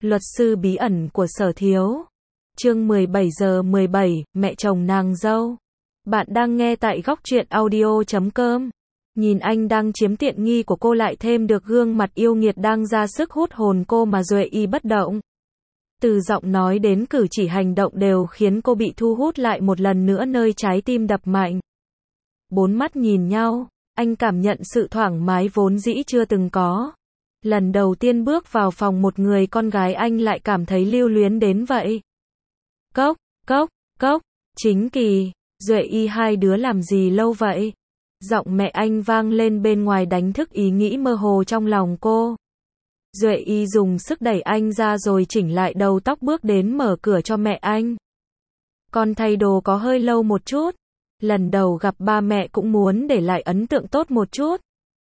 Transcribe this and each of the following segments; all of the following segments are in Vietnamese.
Luật sư bí ẩn của Sở Thiếu. Chương 17 giờ 17, mẹ chồng nàng dâu. Bạn đang nghe tại góc truyện audio.com. Nhìn anh đang chiếm tiện nghi của cô lại thêm được gương mặt yêu nghiệt đang ra sức hút hồn cô mà Duệ Y bất động. Từ giọng nói đến cử chỉ hành động đều khiến cô bị thu hút lại một lần nữa nơi trái tim đập mạnh. Bốn mắt nhìn nhau, anh cảm nhận sự thoải mái vốn dĩ chưa từng có. Lần đầu tiên bước vào phòng một người con gái anh lại cảm thấy lưu luyến đến vậy. Cốc, cốc, cốc, Chính Kỳ, Duệ Y hai đứa làm gì lâu vậy? Giọng mẹ anh vang lên bên ngoài đánh thức ý nghĩ mơ hồ trong lòng cô. Duệ Y dùng sức đẩy anh ra rồi chỉnh lại đầu tóc bước đến mở cửa cho mẹ anh. Con thay đồ có hơi lâu một chút. Lần đầu gặp ba mẹ cũng muốn để lại ấn tượng tốt một chút.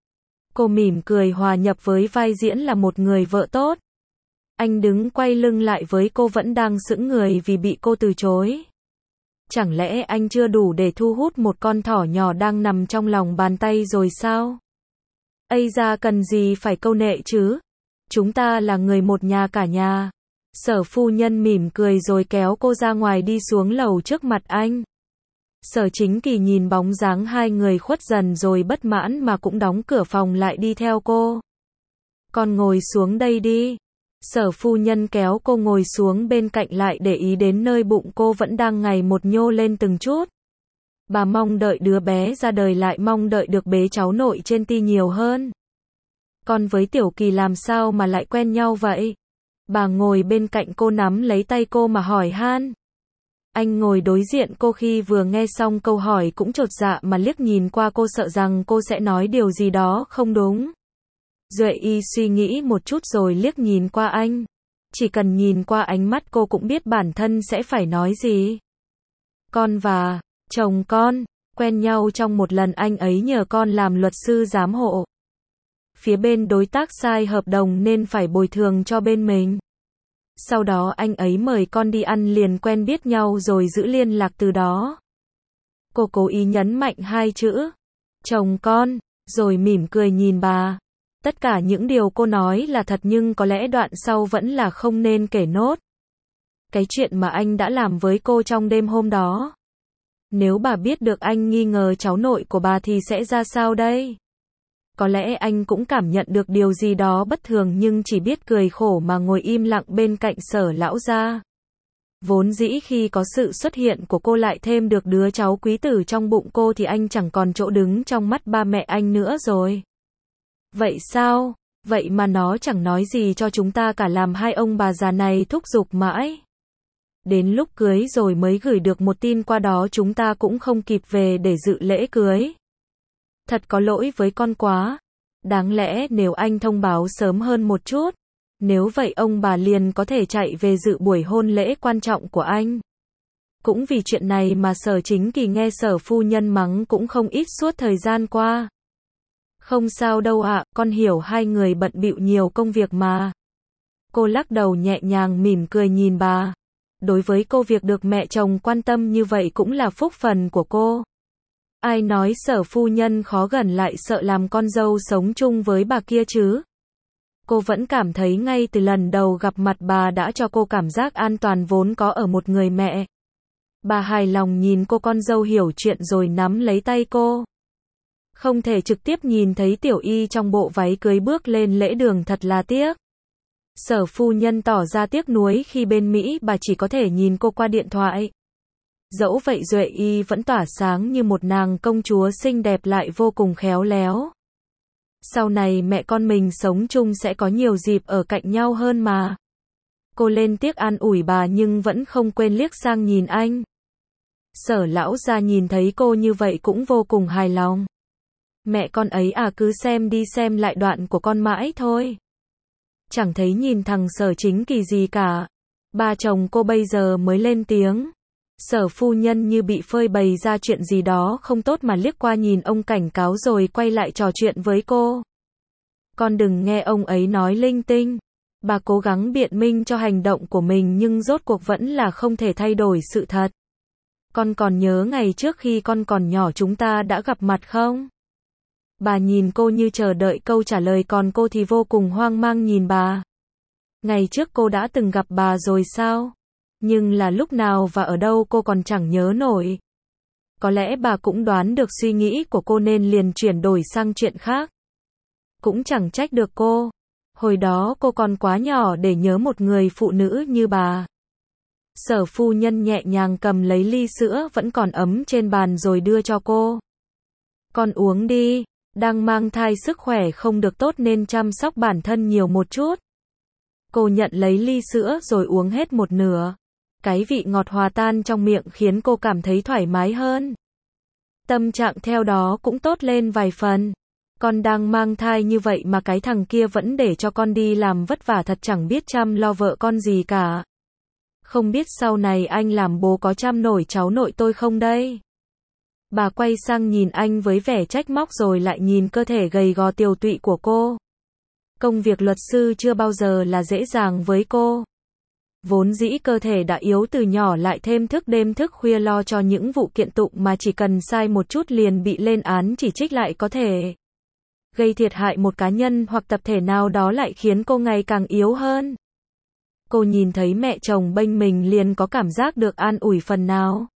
Cô mỉm cười hòa nhập với vai diễn là một người vợ tốt. Anh đứng quay lưng lại với cô vẫn đang sững người vì bị cô từ chối. Chẳng lẽ anh chưa đủ để thu hút một con thỏ nhỏ đang nằm trong lòng bàn tay rồi sao? Ây da cần gì phải câu nệ chứ? Chúng ta là người một nhà cả nhà. Sở phu nhân mỉm cười rồi kéo cô ra ngoài đi xuống lầu trước mặt anh. Sở Chính Kỳ nhìn bóng dáng hai người khuất dần rồi bất mãn mà cũng đóng cửa phòng lại đi theo cô. Con ngồi xuống đây đi. Sở phu nhân kéo cô ngồi xuống bên cạnh lại để ý đến nơi bụng cô vẫn đang ngày một nhô lên từng chút. Bà mong đợi đứa bé ra đời lại mong đợi được bế cháu nội trên ti nhiều hơn. Con với Tiểu Kỳ làm sao mà lại quen nhau vậy? Bà ngồi bên cạnh cô nắm lấy tay cô mà hỏi han. Anh ngồi đối diện cô khi vừa nghe xong câu hỏi cũng chột dạ mà liếc nhìn qua cô sợ rằng cô sẽ nói điều gì đó không đúng. Duệ Y suy nghĩ một chút rồi liếc nhìn qua anh. Chỉ cần nhìn qua ánh mắt cô cũng biết bản thân sẽ phải nói gì. Con và chồng con quen nhau trong một lần anh ấy nhờ con làm luật sư giám hộ. Phía bên đối tác sai hợp đồng nên phải bồi thường cho bên mình. Sau đó anh ấy mời con đi ăn liền quen biết nhau rồi giữ liên lạc từ đó. Cô cố ý nhấn mạnh hai chữ chồng con, rồi mỉm cười nhìn bà. Tất cả những điều cô nói là thật nhưng có lẽ đoạn sau vẫn là không nên kể nốt. Cái chuyện mà anh đã làm với cô trong đêm hôm đó. Nếu bà biết được anh nghi ngờ cháu nội của bà thì sẽ ra sao đây? Có lẽ anh cũng cảm nhận được điều gì đó bất thường nhưng chỉ biết cười khổ mà ngồi im lặng bên cạnh Sở lão gia. Vốn dĩ khi có sự xuất hiện của cô lại thêm được đứa cháu quý tử trong bụng cô thì anh chẳng còn chỗ đứng trong mắt ba mẹ anh nữa rồi. Vậy sao? Vậy mà nó chẳng nói gì cho chúng ta cả làm hai ông bà già này thúc giục mãi. Đến lúc cưới rồi mới gửi được một tin qua đó chúng ta cũng không kịp về để dự lễ cưới. Thật có lỗi với con quá. Đáng lẽ nếu anh thông báo sớm hơn một chút. Nếu vậy ông bà liền có thể chạy về dự buổi hôn lễ quan trọng của anh. Cũng vì chuyện này mà Sở Chính Kỳ nghe Sở phu nhân mắng cũng không ít suốt thời gian qua. Không sao đâu ạ, con hiểu hai người bận bịu nhiều công việc mà. Cô lắc đầu nhẹ nhàng mỉm cười nhìn bà. Đối với cô việc được mẹ chồng quan tâm như vậy cũng là phúc phần của cô. Ai nói Sở phu nhân khó gần lại sợ làm con dâu sống chung với bà kia chứ? Cô vẫn cảm thấy ngay từ lần đầu gặp mặt bà đã cho cô cảm giác an toàn vốn có ở một người mẹ. Bà hài lòng nhìn cô con dâu hiểu chuyện rồi nắm lấy tay cô. Không thể trực tiếp nhìn thấy Tiểu Y trong bộ váy cưới bước lên lễ đường thật là tiếc. Sở phu nhân tỏ ra tiếc nuối khi bên Mỹ bà chỉ có thể nhìn cô qua điện thoại. Dẫu vậy Duệ Y vẫn tỏa sáng như một nàng công chúa xinh đẹp lại vô cùng khéo léo. Sau này mẹ con mình sống chung sẽ có nhiều dịp ở cạnh nhau hơn mà. Cô lên tiếc an ủi bà nhưng vẫn không quên liếc sang nhìn anh. Sở lão gia nhìn thấy cô như vậy cũng vô cùng hài lòng. Mẹ con ấy à cứ xem đi xem lại đoạn của con mãi thôi. Chẳng thấy nhìn thằng Sở Chính Kỳ gì cả. Ba chồng cô bây giờ mới lên tiếng. Sở phu nhân như bị phơi bày ra chuyện gì đó không tốt mà liếc qua nhìn ông cảnh cáo rồi quay lại trò chuyện với cô. Con đừng nghe ông ấy nói linh tinh. Bà cố gắng biện minh cho hành động của mình nhưng rốt cuộc vẫn là không thể thay đổi sự thật. Con còn nhớ ngày trước khi con còn nhỏ chúng ta đã gặp mặt không? Bà nhìn cô như chờ đợi câu trả lời còn cô thì vô cùng hoang mang nhìn bà. Ngày trước cô đã từng gặp bà rồi sao? Nhưng là lúc nào và ở đâu cô còn chẳng nhớ nổi. Có lẽ bà cũng đoán được suy nghĩ của cô nên liền chuyển đổi sang chuyện khác. Cũng chẳng trách được cô. Hồi đó cô còn quá nhỏ để nhớ một người phụ nữ như bà. Sở phu nhân nhẹ nhàng cầm lấy ly sữa vẫn còn ấm trên bàn rồi đưa cho cô. Con uống đi, đang mang thai sức khỏe không được tốt nên chăm sóc bản thân nhiều một chút. Cô nhận lấy ly sữa rồi uống hết một nửa. Cái vị ngọt hòa tan trong miệng khiến cô cảm thấy thoải mái hơn. Tâm trạng theo đó cũng tốt lên vài phần. Con đang mang thai như vậy mà cái thằng kia vẫn để cho con đi làm vất vả thật chẳng biết chăm lo vợ con gì cả. Không biết sau này anh làm bố có chăm nổi cháu nội tôi không đây? Bà quay sang nhìn anh với vẻ trách móc rồi lại nhìn cơ thể gầy gò tiều tụy của cô. Công việc luật sư chưa bao giờ là dễ dàng với cô. Vốn dĩ cơ thể đã yếu từ nhỏ lại thêm thức đêm thức khuya lo cho những vụ kiện tụng mà chỉ cần sai một chút liền bị lên án chỉ trích lại có thể gây thiệt hại một cá nhân hoặc tập thể nào đó lại khiến cô ngày càng yếu hơn. Cô nhìn thấy mẹ chồng bênh mình liền có cảm giác được an ủi phần nào.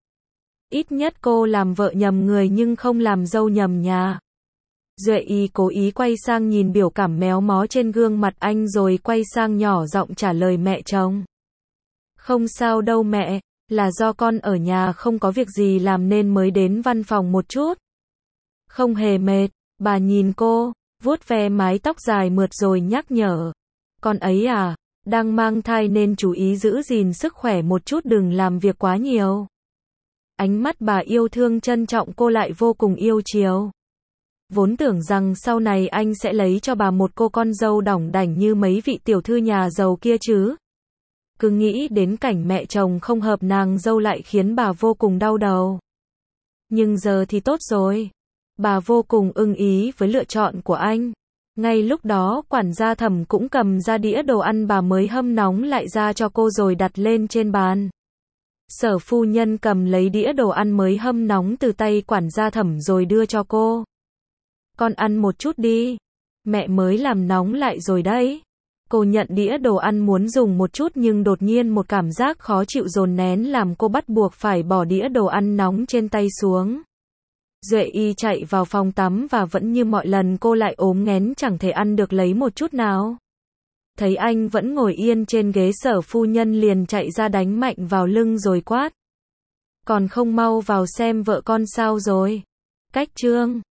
Ít nhất cô làm vợ nhầm người nhưng không làm dâu nhầm nhà. Duệ Y cố ý quay sang nhìn biểu cảm méo mó trên gương mặt anh rồi quay sang nhỏ giọng trả lời mẹ chồng. Không sao đâu mẹ, là do con ở nhà không có việc gì làm nên mới đến văn phòng một chút. Không hề mệt, bà nhìn cô, vuốt ve mái tóc dài mượt rồi nhắc nhở. Con ấy à, đang mang thai nên chú ý giữ gìn sức khỏe một chút đừng làm việc quá nhiều. Ánh mắt bà yêu thương trân trọng cô lại vô cùng yêu chiều. Vốn tưởng rằng sau này anh sẽ lấy cho bà một cô con dâu đỏng đảnh như mấy vị tiểu thư nhà giàu kia chứ. Cứ nghĩ đến cảnh mẹ chồng không hợp nàng dâu lại khiến bà vô cùng đau đầu. Nhưng giờ thì tốt rồi. Bà vô cùng ưng ý với lựa chọn của anh. Ngay lúc đó quản gia Thẩm cũng cầm ra đĩa đồ ăn bà mới hâm nóng lại ra cho cô rồi đặt lên trên bàn. Sở phu nhân cầm lấy đĩa đồ ăn mới hâm nóng từ tay quản gia Thẩm rồi đưa cho cô. Con ăn một chút đi. Mẹ mới làm nóng lại rồi đấy. Cô nhận đĩa đồ ăn muốn dùng một chút nhưng đột nhiên một cảm giác khó chịu dồn nén làm cô bắt buộc phải bỏ đĩa đồ ăn nóng trên tay xuống. Duệ Y chạy vào phòng tắm và vẫn như mọi lần cô lại ốm nghén chẳng thể ăn được lấy một chút nào. Thấy anh vẫn ngồi yên trên ghế sở phu nhân liền chạy ra đánh mạnh vào lưng rồi quát. Còn không mau vào xem vợ con sao rồi. Cách chương